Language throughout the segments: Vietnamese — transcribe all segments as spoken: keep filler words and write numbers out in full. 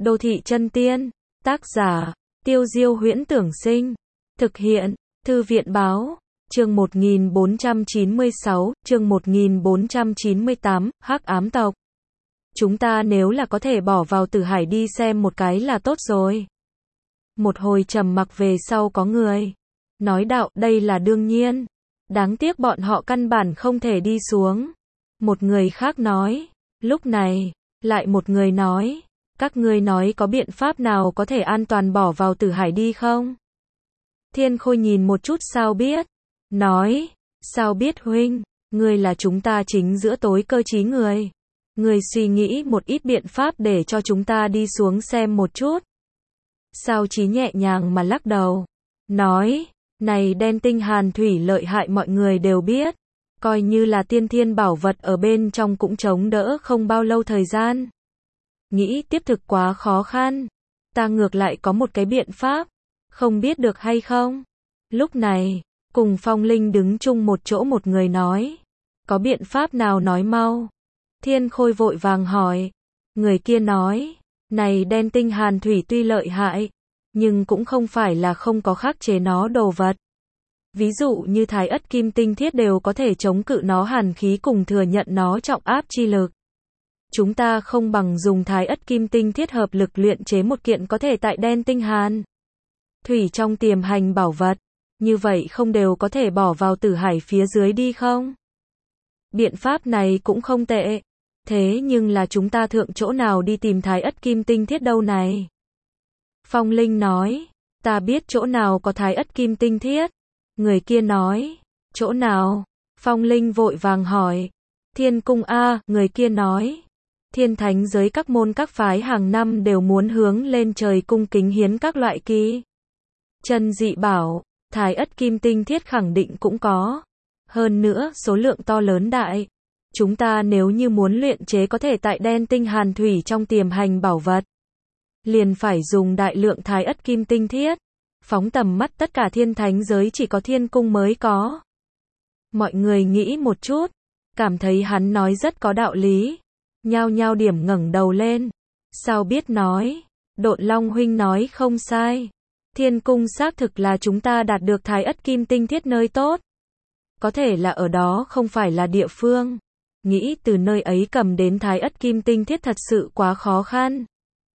Đô thị chân tiên. Tác giả, Tiêu Diêu Huyễn Tưởng Sinh. Thực hiện, Thư viện Báo. Chương một nghìn bốn trăm chín mươi sáu, chương một nghìn bốn trăm chín mươi tám, Hắc Ám Tộc. Chúng ta nếu là có thể bỏ vào Tử Hải đi xem một cái là tốt rồi. Một hồi trầm mặc về sau có người nói đạo, đây là đương nhiên. Đáng tiếc bọn họ căn bản không thể đi xuống. Một người khác nói. Lúc này, lại một người nói. Các ngươi nói có biện pháp nào có thể an toàn bỏ vào Tử Hải đi không? Thiên Khôi nhìn một chút sao biết. Nói. Sao biết huynh? Ngươi là chúng ta chính giữa tối cơ trí người. Ngươi suy nghĩ một ít biện pháp để cho chúng ta đi xuống xem một chút. Sao Chí nhẹ nhàng mà lắc đầu. Nói. Này đen tinh hàn thủy lợi hại mọi người đều biết. Coi như là tiên thiên bảo vật ở bên trong cũng chống đỡ không bao lâu thời gian. Nghĩ tiếp thực quá khó khăn. Ta ngược lại có một cái biện pháp. Không biết được hay không? Lúc này, cùng Phong Linh đứng chung một chỗ một người nói. Có biện pháp nào nói mau? Thiên Khôi vội vàng hỏi. Người kia nói. Này đen tinh hàn thủy tuy lợi hại. Nhưng cũng không phải là không có khắc chế nó đồ vật. Ví dụ như thái ất kim tinh thiết đều có thể chống cự nó hàn khí cùng thừa nhận nó trọng áp chi lực. Chúng ta không bằng dùng thái ất kim tinh thiết hợp lực luyện chế một kiện có thể tại đen tinh hàn thủy trong tiềm hành bảo vật. Như vậy không đều có thể bỏ vào Tử Hải phía dưới đi không? Biện pháp này cũng không tệ. Thế nhưng là chúng ta thượng chỗ nào đi tìm thái ất kim tinh thiết đâu này? Phong Linh nói. Ta biết chỗ nào có thái ất kim tinh thiết. Người kia nói. Chỗ nào? Phong Linh vội vàng hỏi. Thiên cung A, người kia nói. Thiên thánh giới các môn các phái hàng năm đều muốn hướng lên trời cung kính hiến các loại kỳ chân dị bảo, thái ất kim tinh thiết khẳng định cũng có. Hơn nữa, số lượng to lớn đại. Chúng ta nếu như muốn luyện chế có thể tại đen tinh hàn thủy trong tiềm hành bảo vật, liền phải dùng đại lượng thái ất kim tinh thiết. Phóng tầm mắt tất cả thiên thánh giới chỉ có thiên cung mới có. Mọi người nghĩ một chút, cảm thấy hắn nói rất có đạo lý. Nhao nhao điểm ngẩng đầu lên. Sao biết nói? Độn Long huynh nói không sai. Thiên cung xác thực là chúng ta đạt được thái ất kim tinh thiết nơi tốt. Có thể là ở đó không phải là địa phương. Nghĩ từ nơi ấy cầm đến thái ất kim tinh thiết thật sự quá khó khăn.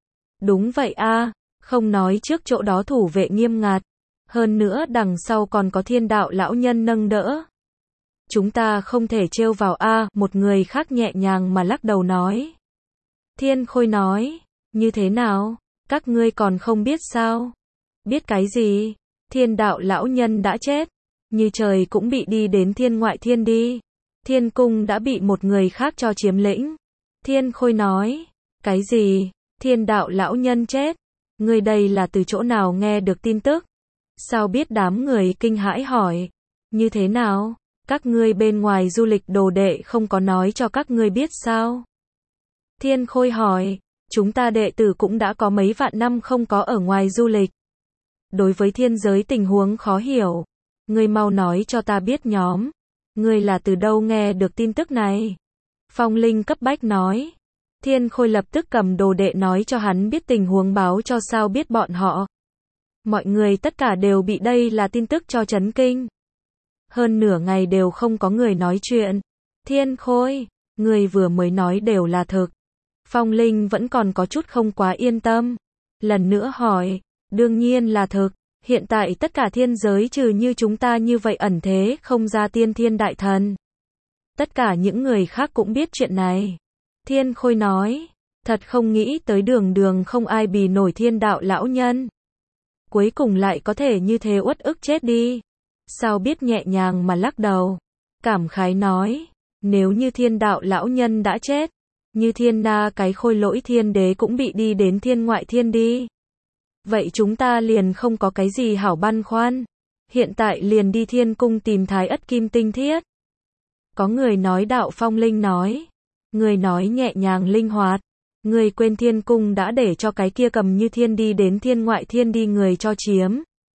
Đúng vậy a, không nói trước chỗ đó thủ vệ nghiêm ngặt. Hơn nữa đằng sau còn có thiên đạo lão nhân nâng đỡ. Chúng ta không thể trêu vào a, một người khác nhẹ nhàng mà lắc đầu nói. Thiên Khôi nói, như thế nào? Các ngươi còn không biết sao? Biết cái gì? Thiên đạo lão nhân đã chết. Như trời cũng bị đi đến thiên ngoại thiên đi. Thiên cung đã bị một người khác cho chiếm lĩnh. Thiên Khôi nói, cái gì? Thiên đạo lão nhân chết? Ngươi đây là từ chỗ nào nghe được tin tức? Sao biết? Đám người kinh hãi hỏi. Như thế nào? Các ngươi bên ngoài du lịch đồ đệ không có nói cho các ngươi biết sao? Thiên Khôi hỏi. Chúng ta đệ tử cũng đã có mấy vạn năm không có ở ngoài du lịch. Đối với thiên giới tình huống khó hiểu. Ngươi mau nói cho ta biết nhóm. Ngươi là từ đâu nghe được tin tức này? Phong Linh cấp bách nói. Thiên Khôi lập tức cầm đồ đệ nói cho hắn biết tình huống báo cho sao biết bọn họ. Mọi người tất cả đều bị đây là tin tức cho chấn kinh. Hơn nửa ngày đều không có người nói chuyện. Thiên Khôi, người vừa mới nói đều là thực. Phong Linh vẫn còn có chút không quá yên tâm. Lần nữa hỏi, đương nhiên là thực. Hiện tại tất cả thiên giới trừ như chúng ta như vậy ẩn thế không ra tiên thiên đại thần. Tất cả những người khác cũng biết chuyện này. Thiên Khôi nói, thật không nghĩ tới đường đường không ai bì nổi thiên đạo lão nhân. Cuối cùng lại có thể như thế uất ức chết đi. Sao biết nhẹ nhàng mà lắc đầu. Cảm khái nói, nếu như thiên đạo lão nhân đã chết, như thiên na cái khôi lỗi thiên đế cũng bị đi đến thiên ngoại thiên đi. Vậy chúng ta liền không có cái gì hảo băn khoăn. Hiện tại liền đi thiên cung tìm thái ất kim tinh thiết. Có người nói đạo Phong Linh nói. Người nói nhẹ nhàng linh hoạt. Người quên thiên cung đã để cho cái kia cầm như thiên đi đến thiên ngoại thiên đi người cho chiếm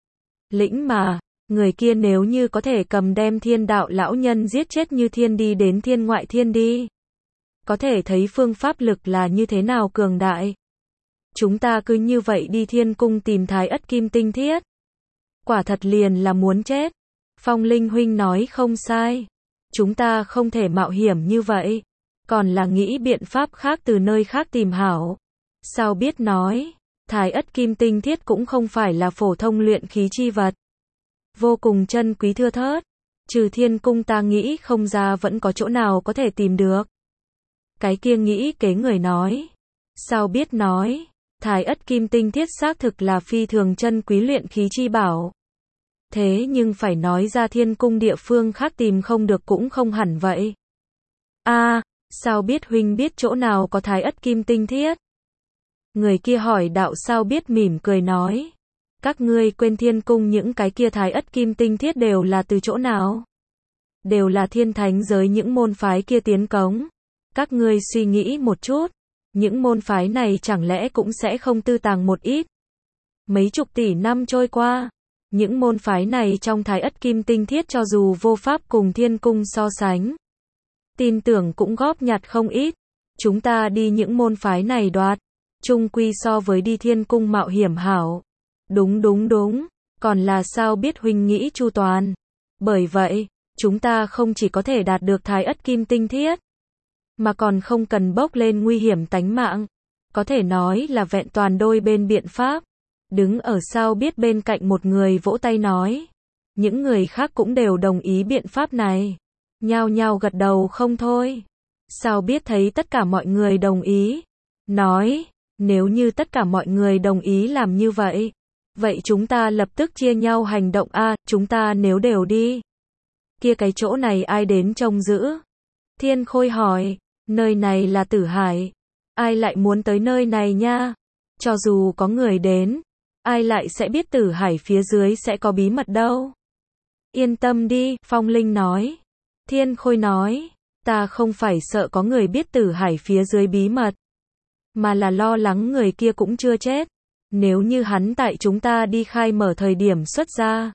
lĩnh mà. Người kia nếu như có thể cầm đem thiên đạo lão nhân giết chết như thiên đi đến thiên ngoại thiên đi. Có thể thấy phương pháp lực là như thế nào cường đại. Chúng ta cứ như vậy đi thiên cung tìm Thái Ất Kim Tinh Thiết. Quả thật liền là muốn chết. Phong Linh huynh nói không sai. Chúng ta không thể mạo hiểm như vậy. Còn là nghĩ biện pháp khác từ nơi khác tìm hảo. Sao biết nói, Thái Ất Kim Tinh Thiết cũng không phải là phổ thông luyện khí chi vật. Vô cùng chân quý thưa thớt. Trừ thiên cung ta nghĩ không ra vẫn có chỗ nào có thể tìm được. Cái kia nghĩ kế người nói. Sao biết nói, Thái Ất Kim Tinh Thiết xác thực là phi thường chân quý luyện khí chi bảo. Thế nhưng phải nói ra thiên cung địa phương khác tìm không được cũng không hẳn vậy. A, à, sao biết huynh biết chỗ nào có Thái Ất Kim Tinh Thiết? Người kia hỏi đạo sao biết mỉm cười nói. Các ngươi quên thiên cung những cái kia Thái Ất Kim Tinh Thiết đều là từ chỗ nào? Đều là thiên thánh giới những môn phái kia tiến cống. Các ngươi suy nghĩ một chút. Những môn phái này chẳng lẽ cũng sẽ không tư tàng một ít. Mấy chục tỷ năm trôi qua. Những môn phái này trong Thái Ất Kim Tinh Thiết cho dù vô pháp cùng thiên cung so sánh. Tin tưởng cũng góp nhặt không ít. Chúng ta đi những môn phái này đoạt. Chung quy so với đi thiên cung mạo hiểm hảo. Đúng đúng đúng. Còn là sao biết huynh nghĩ chu toàn. Bởi vậy, chúng ta không chỉ có thể đạt được Thái Ất Kim Tinh Thiết. Mà còn không cần bốc lên nguy hiểm tánh mạng. Có thể nói là vẹn toàn đôi bên biện pháp. Đứng ở sao biết bên cạnh một người vỗ tay nói. Những người khác cũng đều đồng ý biện pháp này. Nhao nhao gật đầu không thôi. Sao biết thấy tất cả mọi người đồng ý. Nói, nếu như tất cả mọi người đồng ý làm như vậy. Vậy chúng ta lập tức chia nhau hành động a à, chúng ta nếu đều đi. Kia cái chỗ này ai đến trông giữ? Thiên Khôi hỏi, nơi này là Tử Hải. Ai lại muốn tới nơi này nha? Cho dù có người đến. Ai lại sẽ biết Tử Hải phía dưới sẽ có bí mật đâu? Yên tâm đi, Phong Linh nói. Thiên Khôi nói, ta không phải sợ có người biết Tử Hải phía dưới bí mật. Mà là lo lắng người kia cũng chưa chết. Nếu như hắn tại chúng ta đi khai mở thời điểm xuất ra.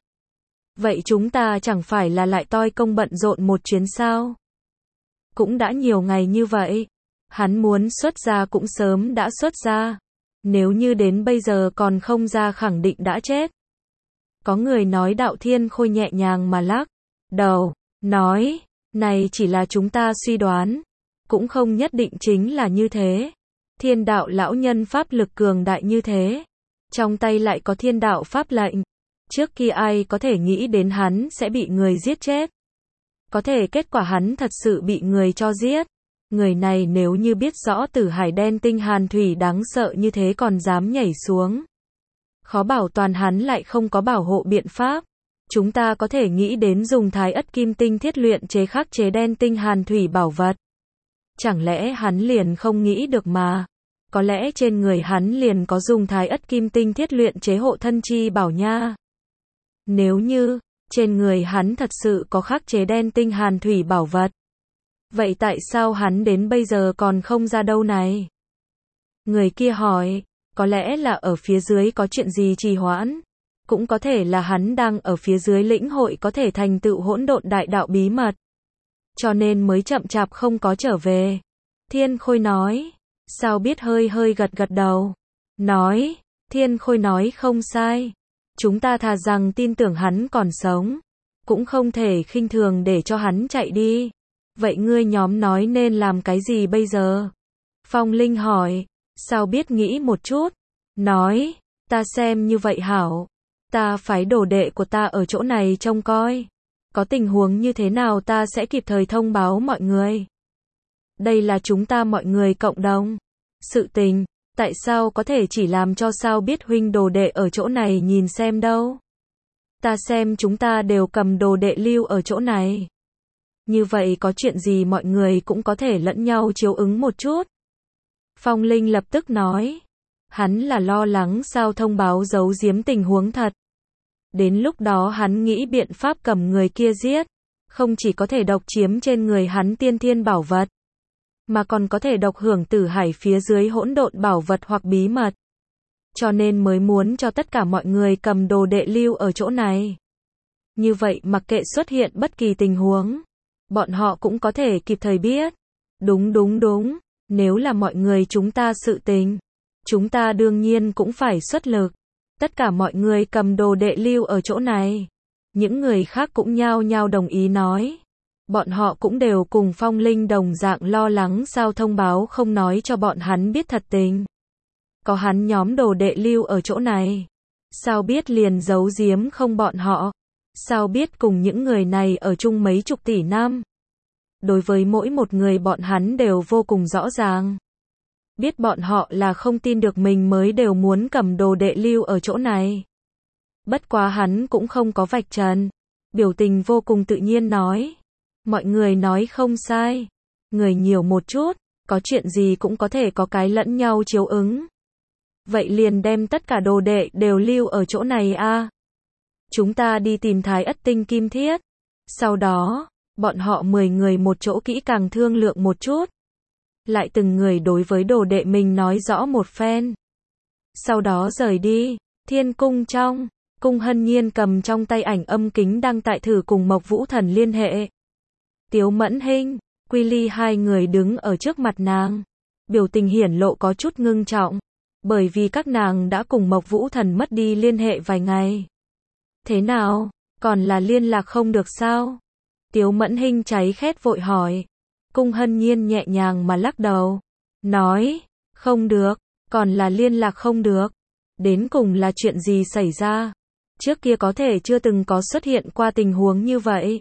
Vậy chúng ta chẳng phải là lại toi công bận rộn một chuyến sao? Cũng đã nhiều ngày như vậy. Hắn muốn xuất ra cũng sớm đã xuất ra. Nếu như đến bây giờ còn không ra khẳng định đã chết. Có người nói đạo Thiên Khôi nhẹ nhàng mà lắc đầu, nói, này chỉ là chúng ta suy đoán. Cũng không nhất định chính là như thế. Thiên đạo lão nhân pháp lực cường đại như thế. Trong tay lại có thiên đạo pháp lệnh. Trước kia ai có thể nghĩ đến hắn sẽ bị người giết chết. Có thể kết quả hắn thật sự bị người cho giết. Người này nếu như biết rõ Tử Hải đen tinh hàn thủy đáng sợ như thế còn dám nhảy xuống. Khó bảo toàn hắn lại không có bảo hộ biện pháp. Chúng ta có thể nghĩ đến dùng Thái Ất Kim Tinh Thiết luyện chế khắc chế đen tinh hàn thủy bảo vật. Chẳng lẽ hắn liền không nghĩ được mà. Có lẽ trên người hắn liền có dùng Thái Ất Kim Tinh Thiết luyện chế hộ thân chi bảo nha. Nếu như, trên người hắn thật sự có khắc chế đen tinh hàn thủy bảo vật. Vậy tại sao hắn đến bây giờ còn không ra đâu này? Người kia hỏi, có lẽ là ở phía dưới có chuyện gì trì hoãn. Cũng có thể là hắn đang ở phía dưới lĩnh hội có thể thành tựu hỗn độn đại đạo bí mật. Cho nên mới chậm chạp không có trở về. Thiên Khôi nói, sao biết hơi hơi gật gật đầu. Nói, Thiên Khôi nói không sai. Chúng ta thà rằng tin tưởng hắn còn sống. Cũng không thể khinh thường để cho hắn chạy đi. Vậy ngươi nhóm nói nên làm cái gì bây giờ? Phong Linh hỏi, sao biết nghĩ một chút. Nói, ta xem như vậy hảo. Ta phái đồ đệ của ta ở chỗ này trông coi. Có tình huống như thế nào ta sẽ kịp thời thông báo mọi người. Đây là chúng ta mọi người cộng đồng. Sự tình, tại sao có thể chỉ làm cho sao biết huynh đồ đệ ở chỗ này nhìn xem đâu. Ta xem chúng ta đều cầm đồ đệ lưu ở chỗ này. Như vậy có chuyện gì mọi người cũng có thể lẫn nhau chiếu ứng một chút. Phong Linh lập tức nói. Hắn là lo lắng sao thông báo giấu giếm tình huống thật. Đến lúc đó hắn nghĩ biện pháp cầm người kia giết. Không chỉ có thể độc chiếm trên người hắn tiên thiên bảo vật. Mà còn có thể độc hưởng Tử Hải phía dưới hỗn độn bảo vật hoặc bí mật. Cho nên mới muốn cho tất cả mọi người cầm đồ đệ lưu ở chỗ này. Như vậy mặc kệ xuất hiện bất kỳ tình huống. Bọn họ cũng có thể kịp thời biết. Đúng đúng đúng. Nếu là mọi người chúng ta sự tình. Chúng ta đương nhiên cũng phải xuất lực. Tất cả mọi người cầm đồ đệ lưu ở chỗ này. Những người khác cũng nhao nhao đồng ý nói. Bọn họ cũng đều cùng Phong Linh đồng dạng lo lắng sao thông báo không nói cho bọn hắn biết thật tình. Có hắn nhóm đồ đệ lưu ở chỗ này. Sao biết liền giấu giếm không bọn họ? Sao biết cùng những người này ở chung mấy chục tỷ năm? Đối với mỗi một người bọn hắn đều vô cùng rõ ràng. Biết bọn họ là không tin được mình mới đều muốn cầm đồ đệ lưu ở chỗ này. Bất quá hắn cũng không có vạch trần. Biểu tình vô cùng tự nhiên nói. Mọi người nói không sai. Người nhiều một chút, có chuyện gì cũng có thể có cái lẫn nhau chiếu ứng. Vậy liền đem tất cả đồ đệ đều lưu ở chỗ này a. Chúng ta đi tìm Thái Ất Tinh Kim Thiết. Sau đó, bọn họ mười người một chỗ kỹ càng thương lượng một chút. Lại từng người đối với đồ đệ mình nói rõ một phen. Sau đó rời đi, Thiên Cung trong, Cung Hân Nhiên cầm trong tay ảnh âm kính đang tại thử cùng Mộc Vũ Thần liên hệ. Tiếu Mẫn Hinh, Quy Ly hai người đứng ở trước mặt nàng. Biểu tình hiển lộ có chút ngưng trọng. Bởi vì các nàng đã cùng Mộc Vũ Thần mất đi liên hệ vài ngày. Thế nào, còn là liên lạc không được sao? Tiếu Mẫn Hinh cháy khét vội hỏi. Cung Hân Nhiên nhẹ nhàng mà lắc đầu. Nói, không được, còn là liên lạc không được. Đến cùng là chuyện gì xảy ra? Trước kia có thể chưa từng có xuất hiện qua tình huống như vậy.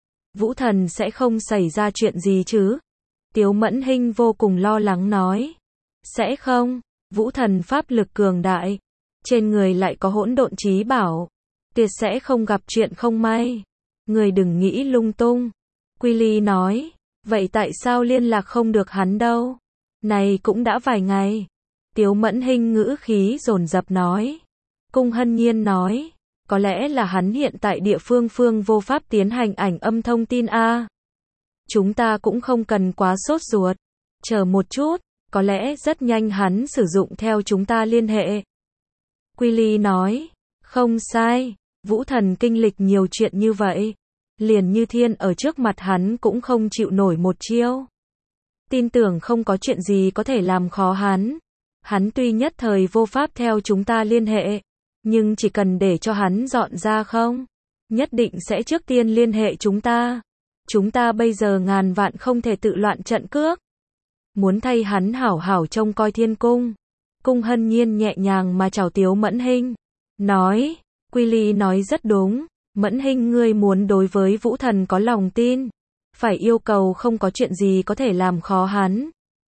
Vũ Thần sẽ không xảy ra chuyện gì chứ? Tiếu Mẫn Hinh vô cùng lo lắng nói. Sẽ không, Vũ Thần pháp lực cường đại. Trên người lại có hỗn độn chí bảo. Tuyệt sẽ không gặp chuyện không may. Người đừng nghĩ lung tung. Quy Ly nói. Vậy tại sao liên lạc không được hắn đâu? Này cũng đã vài ngày. Tiếu Mẫn Hinh ngữ khí dồn dập nói. Cung Hân Nhiên nói. Có lẽ là hắn hiện tại địa phương phương vô pháp tiến hành ảnh âm thông tin a. Chúng ta cũng không cần quá sốt ruột. Chờ một chút, có lẽ rất nhanh hắn sử dụng theo chúng ta liên hệ. Quy Ly nói. Không sai, Vũ Thần kinh lịch nhiều chuyện như vậy. Liền như thiên ở trước mặt hắn cũng không chịu nổi một chiêu. Tin tưởng không có chuyện gì có thể làm khó hắn. Hắn tuy nhất thời vô pháp theo chúng ta liên hệ, nhưng chỉ cần để cho hắn dọn ra không, nhất định sẽ trước tiên liên hệ chúng ta. Chúng ta bây giờ ngàn vạn không thể tự loạn trận cước. Muốn thay hắn hảo hảo trông coi Thiên Cung. Cung Hân Nhiên nhẹ nhàng mà chào Tiếu Mẫn Hinh. Nói, Quy Ly nói rất đúng. Mẫn Hinh ngươi muốn đối với Vũ Thần có lòng tin. Phải yêu cầu không có chuyện gì có thể làm khó hắn.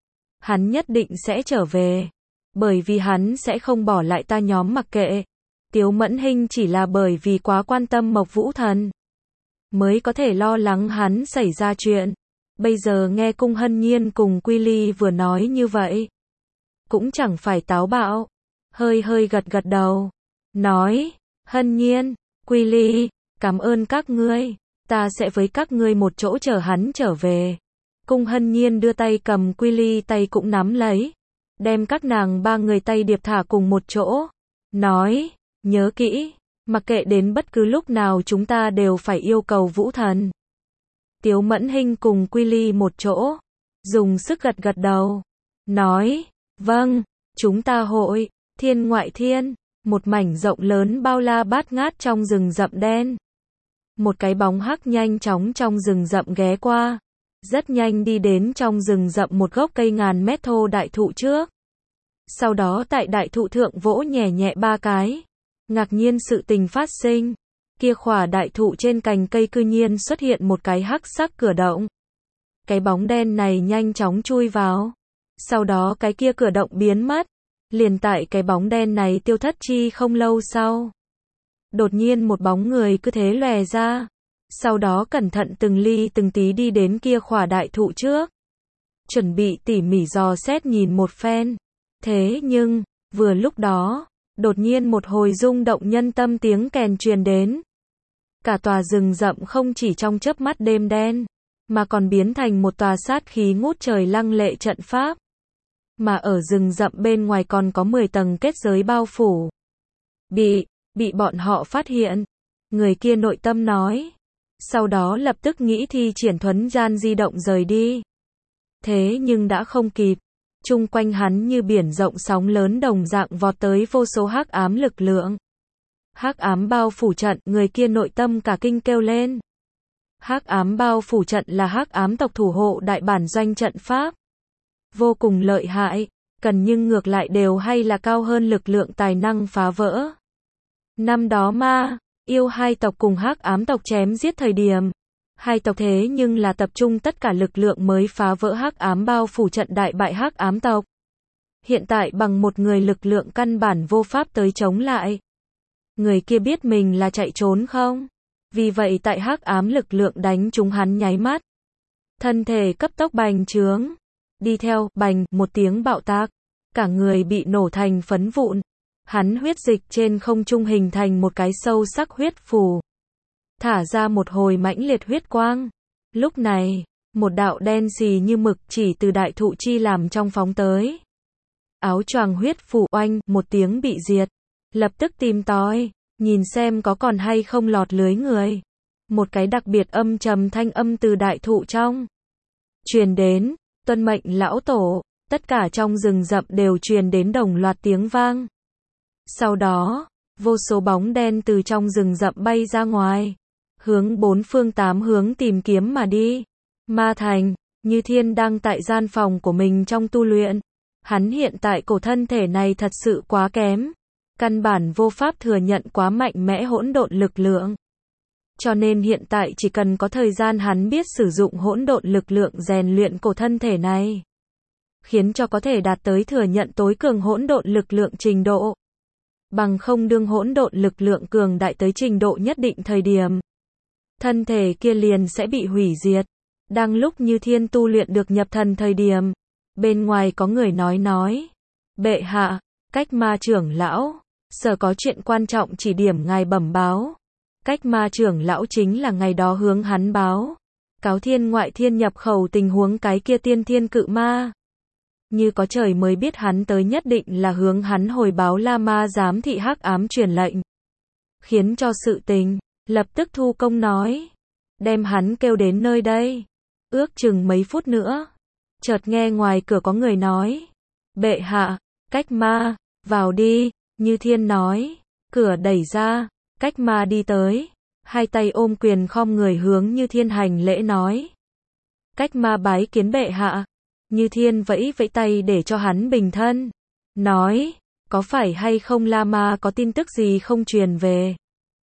Hắn nhất định sẽ trở về. Bởi vì hắn sẽ không bỏ lại ta nhóm mặc kệ. Tiếu Mẫn Hinh chỉ là bởi vì quá quan tâm Mộc Vũ Thần. Mới có thể lo lắng hắn xảy ra chuyện. Bây giờ nghe Cung Hân Nhiên cùng Quy Ly vừa nói như vậy. Cũng chẳng phải táo bạo. Hơi hơi gật gật đầu. Nói, Hân Nhiên, Quy Ly, cảm ơn các ngươi. Ta sẽ với các ngươi một chỗ chờ hắn trở về. Cung Hân Nhiên đưa tay cầm Quy Ly tay cũng nắm lấy. Đem các nàng ba người tay điệp thả cùng một chỗ. Nói, nhớ kỹ, mặc kệ đến bất cứ lúc nào chúng ta đều phải yêu cầu Vũ Thần. Tiếu Mẫn Hinh cùng Quy Ly một chỗ. Dùng sức gật gật đầu. Nói, vâng, chúng ta hội, thiên ngoại thiên. Một mảnh rộng lớn bao la bát ngát trong rừng rậm đen. Một cái bóng hắc nhanh chóng trong rừng rậm ghé qua. Rất nhanh đi đến trong rừng rậm một gốc cây ngàn mét thô đại thụ trước. Sau đó tại đại thụ thượng vỗ nhẹ nhẹ ba cái. Ngạc nhiên sự tình phát sinh. Kia khỏa đại thụ trên cành cây cư nhiên xuất hiện một cái hắc sắc cửa động. Cái bóng đen này nhanh chóng chui vào. Sau đó cái kia cửa động biến mất. Liền tại cái bóng đen này tiêu thất chi không lâu sau. Đột nhiên một bóng người cứ thế lòe ra. Sau đó cẩn thận từng ly từng tí đi đến kia khỏa đại thụ trước. Chuẩn bị tỉ mỉ dò xét nhìn một phen. Thế nhưng, vừa lúc đó, đột nhiên một hồi rung động nhân tâm tiếng kèn truyền đến. Cả tòa rừng rậm không chỉ trong chớp mắt đêm đen, mà còn biến thành một tòa sát khí ngút trời lăng lệ trận pháp. Mà ở rừng rậm bên ngoài còn có mười tầng kết giới bao phủ. Bị, bị bọn họ phát hiện. Người kia nội tâm nói. Sau đó lập tức nghĩ thi triển thuấn gian di động rời đi. Thế nhưng đã không kịp. chung quanh hắn như biển rộng sóng lớn đồng dạng vọt tới vô số hắc ám lực lượng. Hắc ám bao phủ trận, người kia nội tâm cả kinh kêu lên. Hắc ám bao phủ trận là hắc ám tộc thủ hộ đại bản doanh trận pháp. Vô cùng lợi hại, cần nhưng ngược lại đều hay là cao hơn lực lượng tài năng phá vỡ. Năm đó ma, yêu hai tộc cùng hắc ám tộc chém giết thời điểm. Hai tộc thế nhưng là tập trung tất cả lực lượng mới phá vỡ hắc ám bao phủ trận đại bại hắc ám tộc. Hiện tại bằng một người lực lượng căn bản vô pháp tới chống lại. Người kia biết mình là chạy trốn không? Vì vậy tại hắc ám lực lượng đánh trúng hắn nháy mắt. Thân thể cấp tốc bành trướng. Đi theo, bành, một tiếng bạo tạc. Cả người bị nổ thành phấn vụn. Hắn huyết dịch trên không trung hình thành một cái sâu sắc huyết phù. Thả ra một hồi mãnh liệt huyết quang. Lúc này, một đạo đen xì như mực chỉ từ đại thụ chi làm trong phóng tới. Áo choàng huyết phù oanh, một tiếng bị diệt. Lập tức tìm tòi, nhìn xem có còn hay không lọt lưới người. Một cái đặc biệt âm trầm thanh âm từ đại thụ trong truyền đến, tuân mệnh lão tổ, tất cả trong rừng rậm đều truyền đến đồng loạt tiếng vang. Sau đó, vô số bóng đen từ trong rừng rậm bay ra ngoài, hướng bốn phương tám hướng tìm kiếm mà đi. Ma Thành, Như Thiên đang tại gian phòng của mình trong tu luyện. Hắn hiện tại cổ thân thể này thật sự quá kém. Căn bản vô pháp thừa nhận quá mạnh mẽ hỗn độn lực lượng. Cho nên hiện tại chỉ cần có thời gian hắn biết sử dụng hỗn độn lực lượng rèn luyện cổ thân thể này. Khiến cho có thể đạt tới thừa nhận tối cường hỗn độn lực lượng trình độ. Bằng không đương hỗn độn lực lượng cường đại tới trình độ nhất định thời điểm. Thân thể kia liền sẽ bị hủy diệt. Đang lúc Như Thiên tu luyện được nhập thần thời điểm. Bên ngoài có người nói nói. Bệ hạ, Cách Ma trưởng lão. Sở có chuyện quan trọng chỉ điểm ngài bẩm báo. Cách Ma trưởng lão chính là ngày đó hướng hắn báo. Cáo thiên ngoại thiên nhập khẩu tình huống cái kia tiên thiên cự ma. Như có trời mới biết hắn tới nhất định là hướng hắn hồi báo La Ma giám thị hắc ám truyền lệnh. Khiến cho sự tình, lập tức thu công nói. Đem hắn kêu đến nơi đây. Ước chừng mấy phút nữa. Chợt nghe ngoài cửa có người nói. Bệ hạ, Cách Ma, vào đi. Như Thiên nói, cửa đẩy ra, Cách Ma đi tới, hai tay ôm quyền khom người hướng Như Thiên hành lễ nói. Cách Ma bái kiến bệ hạ. Như Thiên vẫy vẫy tay để cho hắn bình thân. Nói, có phải hay không La Ma có tin tức gì không truyền về?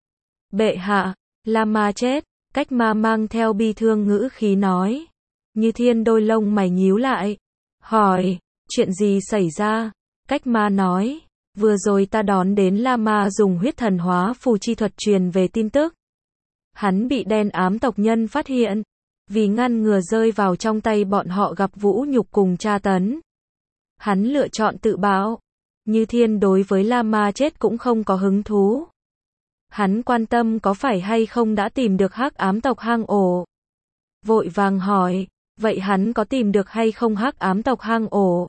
Bệ hạ, La Ma chết. Cách Ma mang theo bi thương ngữ khí nói. Như Thiên đôi lông mày nhíu lại. Hỏi, chuyện gì xảy ra? Cách Ma nói. Vừa rồi ta đón đến La Ma dùng huyết thần hóa phù chi thuật truyền về tin tức. Hắn bị đen ám tộc nhân phát hiện. Vì ngăn ngừa rơi vào trong tay bọn họ gặp vũ nhục cùng tra tấn. Hắn lựa chọn tự bạo. Như Thiên đối với La Ma chết cũng không có hứng thú. Hắn quan tâm có phải hay không đã tìm được hắc ám tộc hang ổ. Vội vàng hỏi, vậy hắn có tìm được hay không hắc ám tộc hang ổ?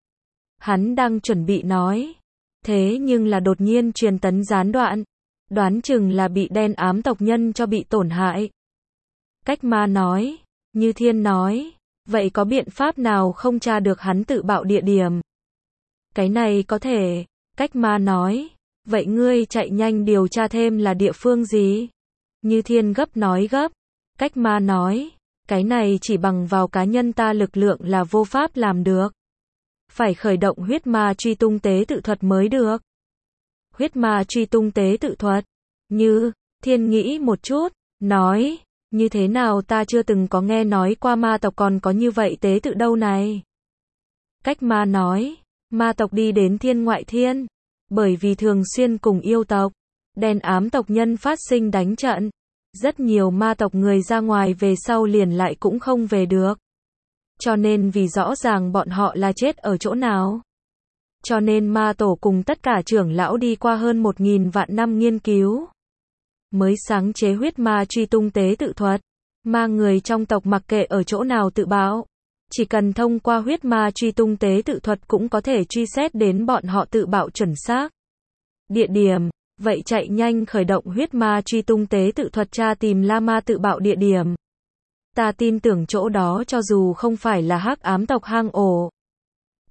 Hắn đang chuẩn bị nói. Thế nhưng là đột nhiên truyền tấn gián đoạn. Đoán chừng là bị đen ám tộc nhân cho bị tổn hại. Cách Ma nói. Như Thiên nói. Vậy có biện pháp nào không tra được hắn tự bạo địa điểm? Cái này có thể. Cách Ma nói. Vậy ngươi chạy nhanh điều tra thêm là địa phương gì? Như Thiên gấp nói gấp. Cách Ma nói. Cái này chỉ bằng vào cá nhân ta lực lượng là vô pháp làm được. Phải khởi động huyết ma truy tung tế tự thuật mới được. Huyết ma truy tung tế tự thuật. Như Thiên nghĩ một chút, nói, như thế nào ta chưa từng có nghe nói qua ma tộc còn có như vậy tế tự đâu này. Cách Ma nói, ma tộc đi đến thiên ngoại thiên, bởi vì thường xuyên cùng yêu tộc, đen ám tộc nhân phát sinh đánh trận. Rất nhiều ma tộc người ra ngoài về sau liền lại cũng không về được. Cho nên vì rõ ràng bọn họ là chết ở chỗ nào. Cho nên ma tổ cùng tất cả trưởng lão đi qua hơn một nghìn vạn năm nghiên cứu. Mới sáng chế huyết ma truy tung tế tự thuật. Ma người trong tộc mặc kệ ở chỗ nào tự bạo. Chỉ cần thông qua huyết ma truy tung tế tự thuật cũng có thể truy xét đến bọn họ tự bạo chuẩn xác. Địa điểm, vậy chạy nhanh khởi động huyết ma truy tung tế tự thuật tra tìm La Ma tự bạo địa điểm. Ta tin tưởng chỗ đó cho dù không phải là hắc ám tộc hang ổ,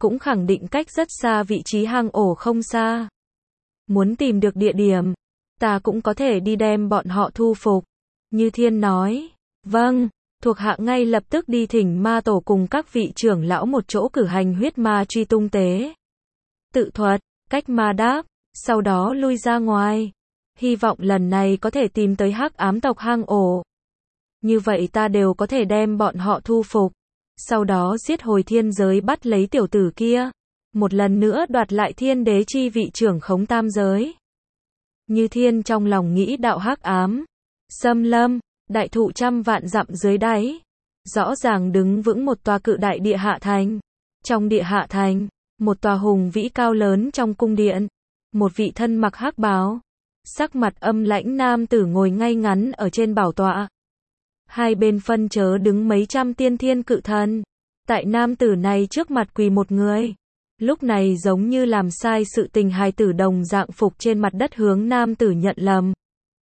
cũng khẳng định cách rất xa vị trí hang ổ không xa. Muốn tìm được địa điểm, ta cũng có thể đi đem bọn họ thu phục. Như Thiên nói, vâng, thuộc hạ ngay lập tức đi thỉnh ma tổ cùng các vị trưởng lão một chỗ cử hành huyết ma truy tung tế. Tự thuật, cách ma đáp, sau đó lui ra ngoài. Hy vọng lần này có thể tìm tới hắc ám tộc hang ổ. Như vậy ta đều có thể đem bọn họ thu phục. Sau đó giết hồi thiên giới bắt lấy tiểu tử kia. Một lần nữa đoạt lại thiên đế chi vị trưởng khống tam giới. Như Thiên trong lòng nghĩ đạo hắc ám. Xâm lâm, đại thụ trăm vạn dặm dưới đáy. Rõ ràng đứng vững một tòa cự đại địa hạ thành. Trong địa hạ thành, một tòa hùng vĩ cao lớn trong cung điện. Một vị thân mặc hắc bào, sắc mặt âm lãnh nam tử ngồi ngay ngắn ở trên bảo tọa. Hai bên phân chớ đứng mấy trăm tiên thiên cự thần. Tại nam tử này trước mặt quỳ một người. Lúc này giống như làm sai sự tình hài tử đồng dạng phục trên mặt đất hướng nam tử nhận lầm.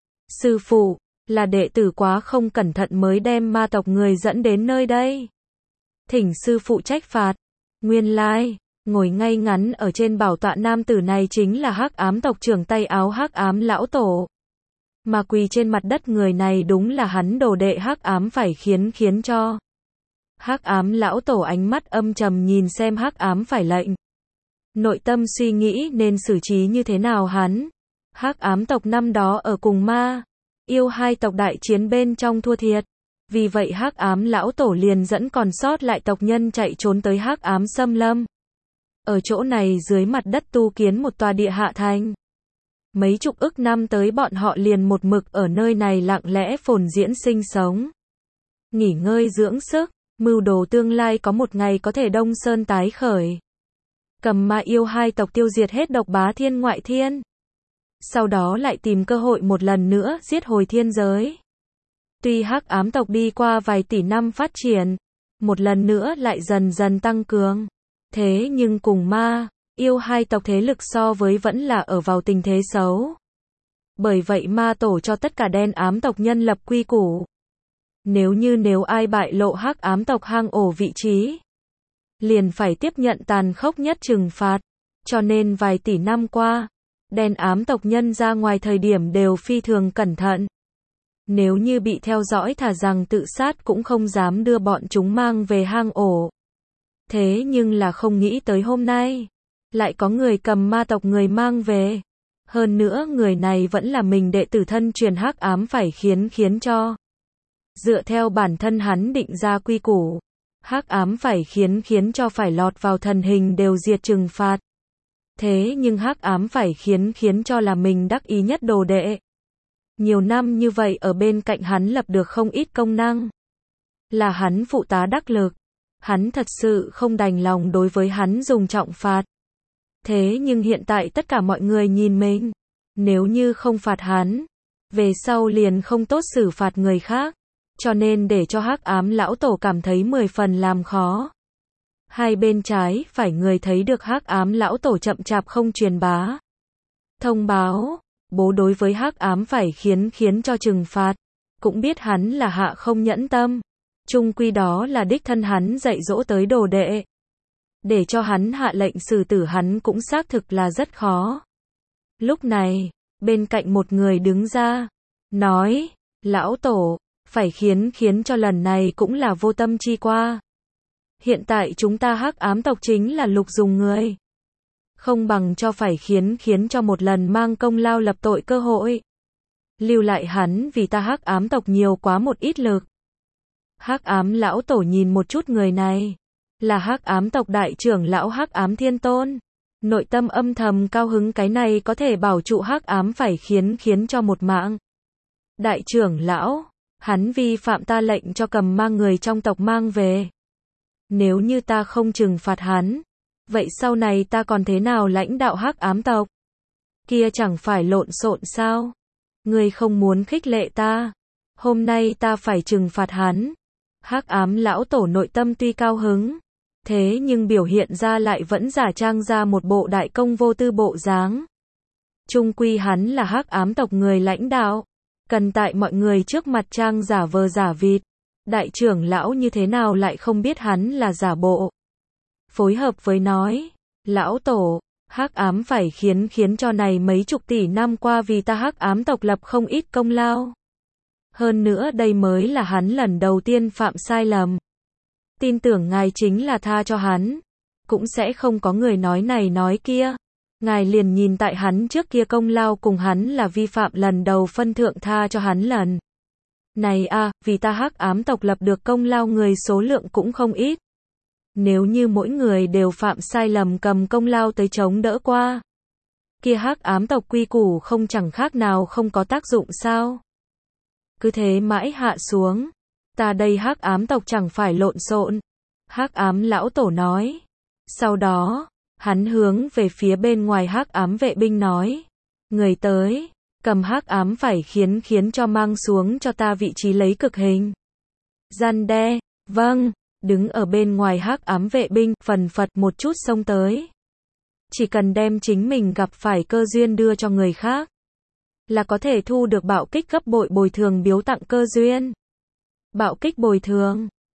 Sư phụ, là đệ tử quá không cẩn thận mới đem ma tộc người dẫn đến nơi đây. Thỉnh sư phụ trách phạt. Nguyên lai, ngồi ngay ngắn ở trên bảo tọa nam tử này chính là hắc ám tộc trưởng tay áo hắc ám lão tổ. Mà quỳ trên mặt đất người này đúng là hắn đồ đệ hắc ám phải khiến khiến cho. Hắc ám lão tổ ánh mắt âm trầm nhìn xem hắc ám phải lệnh. Nội tâm suy nghĩ nên xử trí như thế nào hắn. Hắc ám tộc năm đó ở cùng ma, yêu hai tộc đại chiến bên trong thua thiệt. Vì vậy hắc ám lão tổ liền dẫn còn sót lại tộc nhân chạy trốn tới hắc ám xâm lâm. Ở chỗ này dưới mặt đất tu kiến một tòa địa hạ thành. Mấy chục ức năm tới bọn họ liền một mực ở nơi này lặng lẽ phồn diễn sinh sống. Nghỉ ngơi dưỡng sức, mưu đồ tương lai có một ngày có thể đông sơn tái khởi. Cầm ma yêu hai tộc tiêu diệt hết độc bá thiên ngoại thiên. Sau đó lại tìm cơ hội một lần nữa giết hồi thiên giới. Tuy hắc ám tộc đi qua vài tỷ năm phát triển, một lần nữa lại dần dần tăng cường. Thế nhưng cùng ma, yêu hai tộc thế lực so với vẫn là ở vào tình thế xấu. Bởi vậy ma tổ cho tất cả đen ám tộc nhân lập quy củ. Nếu như nếu ai bại lộ hắc ám tộc hang ổ vị trí, liền phải tiếp nhận tàn khốc nhất trừng phạt. Cho nên vài tỷ năm qua, đen ám tộc nhân ra ngoài thời điểm đều phi thường cẩn thận. Nếu như bị theo dõi thà rằng tự sát cũng không dám đưa bọn chúng mang về hang ổ. Thế nhưng là không nghĩ tới hôm nay, lại có người cầm ma tộc người mang về. Hơn nữa người này vẫn là mình đệ tử thân truyền hắc ám phải khiến khiến cho. Dựa theo bản thân hắn định ra quy củ, hắc ám phải khiến khiến cho phải lọt vào thần hình đều diệt trừng phạt. Thế nhưng hắc ám phải khiến khiến cho là mình đắc ý nhất đồ đệ. Nhiều năm như vậy ở bên cạnh hắn lập được không ít công năng. Là hắn phụ tá đắc lực. Hắn thật sự không đành lòng đối với hắn dùng trọng phạt. Thế nhưng hiện tại tất cả mọi người nhìn mình. Nếu như không phạt hắn, về sau liền không tốt xử phạt người khác. Cho nên để cho hắc ám lão tổ cảm thấy mười phần làm khó. Hai bên trái phải người thấy được hắc ám lão tổ chậm chạp không truyền bá. Thông báo, bố đối với hắc ám phải khiến khiến cho trừng phạt. Cũng biết hắn là hạ không nhẫn tâm. Chung quy đó là đích thân hắn dạy dỗ tới đồ đệ. Để cho hắn hạ lệnh xử tử hắn cũng xác thực là rất khó. Lúc này, bên cạnh một người đứng ra, nói, lão tổ, phải khiến khiến cho lần này cũng là vô tâm chi qua. Hiện tại chúng ta hắc ám tộc chính là lục dùng người. Không bằng cho phải khiến khiến cho một lần mang công lao lập tội cơ hội. Lưu lại hắn vì ta hắc ám tộc nhiều quá một ít lực. Hắc ám lão tổ nhìn một chút người này, là hắc ám tộc đại trưởng lão hắc ám thiên tôn. Nội tâm âm thầm cao hứng cái này có thể bảo trụ hắc ám phải khiến khiến cho một mạng. Đại trưởng lão, hắn vi phạm ta lệnh cho cầm mang người trong tộc mang về. Nếu như ta không trừng phạt hắn, vậy sau này ta còn thế nào lãnh đạo hắc ám tộc? Kia chẳng phải lộn xộn sao? Ngươi không muốn khích lệ ta, hôm nay ta phải trừng phạt hắn. Hắc ám lão tổ nội tâm tuy cao hứng, thế nhưng biểu hiện ra lại vẫn giả trang ra một bộ đại công vô tư bộ dáng. Chung quy hắn là hắc ám tộc người lãnh đạo, cần tại mọi người trước mặt trang giả vờ giả vịt. Đại trưởng lão như thế nào lại không biết hắn là giả bộ. phối hợp với nói, lão tổ, hắc ám phải khiến khiến cho này mấy chục tỷ năm qua vì ta hắc ám tộc lập không ít công lao. Hơn nữa đây mới là hắn lần đầu tiên phạm sai lầm. Tin tưởng ngài chính là tha cho hắn. Cũng sẽ không có người nói này nói kia. Ngài liền nhìn tại hắn trước kia công lao cùng hắn là vi phạm lần đầu phân thượng tha cho hắn lần. Này a, vì ta hắc ám tộc lập được công lao người số lượng cũng không ít. Nếu như mỗi người đều phạm sai lầm cầm công lao tới chống đỡ qua. Kia hắc ám tộc quy củ không chẳng khác nào không có tác dụng sao. Cứ thế mãi hạ xuống. Ta đây hắc ám tộc chẳng phải lộn xộn. Hắc ám lão tổ nói. Sau đó, hắn hướng về phía bên ngoài hắc ám vệ binh nói. Người tới, cầm hắc ám phải khiến khiến cho mang xuống cho ta vị trí lấy cực hình. Gian đe, vâng, đứng ở bên ngoài hắc ám vệ binh, phần phật một chút xông tới. Chỉ cần đem chính mình gặp phải cơ duyên đưa cho người khác. Là có thể thu được bạo kích gấp bội bồi thường biếu tặng cơ duyên. Bạo kích bồi thường.